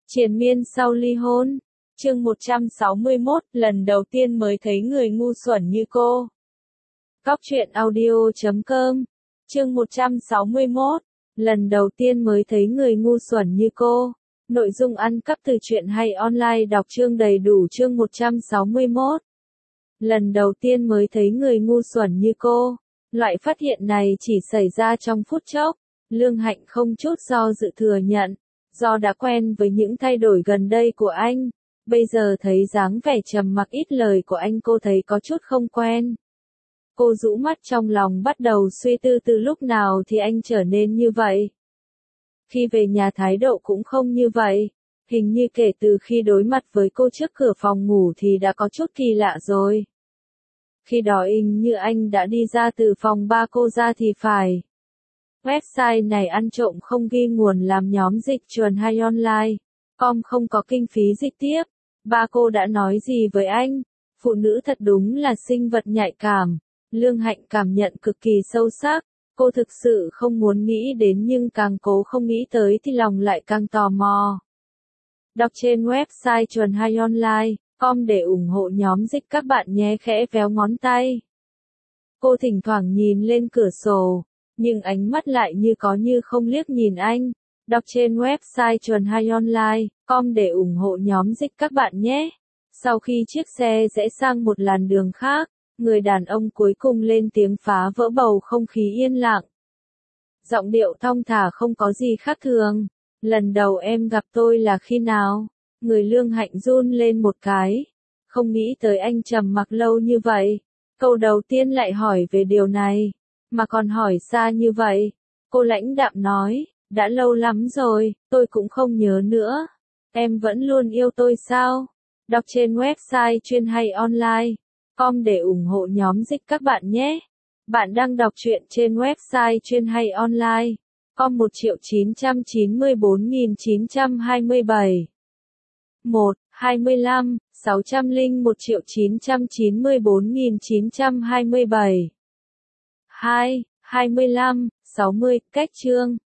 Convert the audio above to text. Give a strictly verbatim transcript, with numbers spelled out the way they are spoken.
Triền miên sau ly hôn. Chương một trăm sáu mươi mốt, lần đầu tiên mới thấy người ngu xuẩn như cô. Cóc truyện audio chấm com. Chương một trăm sáu mươi mốt, lần đầu tiên mới thấy người ngu xuẩn như cô. Nội dung ăn cắp từ truyện hay online đọc chương đầy đủ chương một trăm sáu mươi mốt. Lần đầu tiên mới thấy người ngu xuẩn như cô. Loại phát hiện này chỉ xảy ra trong phút chốc. Lương Hạnh không chút do dự thừa nhận. Do đã quen với những thay đổi gần đây của anh, bây giờ thấy dáng vẻ trầm mặc ít lời của anh cô thấy có chút không quen. Cô rũ mắt trong lòng bắt đầu suy tư từ lúc nào thì anh trở nên như vậy. Khi về nhà thái độ cũng không như vậy, hình như kể từ khi đối mặt với cô trước cửa phòng ngủ thì đã có chút kỳ lạ rồi. Khi đó hình như anh đã đi ra từ phòng ba cô ra thì phải. Website này ăn trộm không ghi nguồn làm nhóm dịch chuồn hay online. Com không có kinh phí dịch tiếp. Ba cô đã nói gì với anh? Phụ nữ thật đúng là sinh vật nhạy cảm. Lương Hạnh cảm nhận cực kỳ sâu sắc. Cô thực sự không muốn nghĩ đến nhưng càng cố không nghĩ tới thì lòng lại càng tò mò. Đọc trên website chuồn hay online. Com để ủng hộ nhóm dịch các bạn nhé khẽ véo ngón tay. Cô thỉnh thoảng nhìn lên cửa sổ. Nhưng ánh mắt lại như có như không liếc nhìn anh. Đọc trên website chuồn hay online, com để ủng hộ nhóm dịch các bạn nhé. Sau khi chiếc xe rẽ sang một làn đường khác, người đàn ông cuối cùng lên tiếng phá vỡ bầu không khí yên lặng. Giọng điệu thong thả không có gì khác thường. Lần đầu em gặp tôi là khi nào? Người Lương Hạnh run lên một cái. Không nghĩ tới anh trầm mặc lâu như vậy. Câu đầu tiên lại hỏi về điều này. Mà còn hỏi xa như vậy. Cô lãnh đạm nói, đã lâu lắm rồi, tôi cũng không nhớ nữa. Em vẫn luôn yêu tôi sao? Đọc trên website chuyên hay online. Com để ủng hộ nhóm dịch các bạn nhé. Bạn đang đọc truyện trên website chuyên hay online. Com một triệu chín trăm chín mươi bốn nghìn chín trăm hai mươi bảy. một, hai mươi lăm, sáu trăm lẻ một triệu chín trăm chín mươi bốn nghìn chín trăm hai mươi bảy. hai, hai mươi lăm, sáu mươi, cách chương.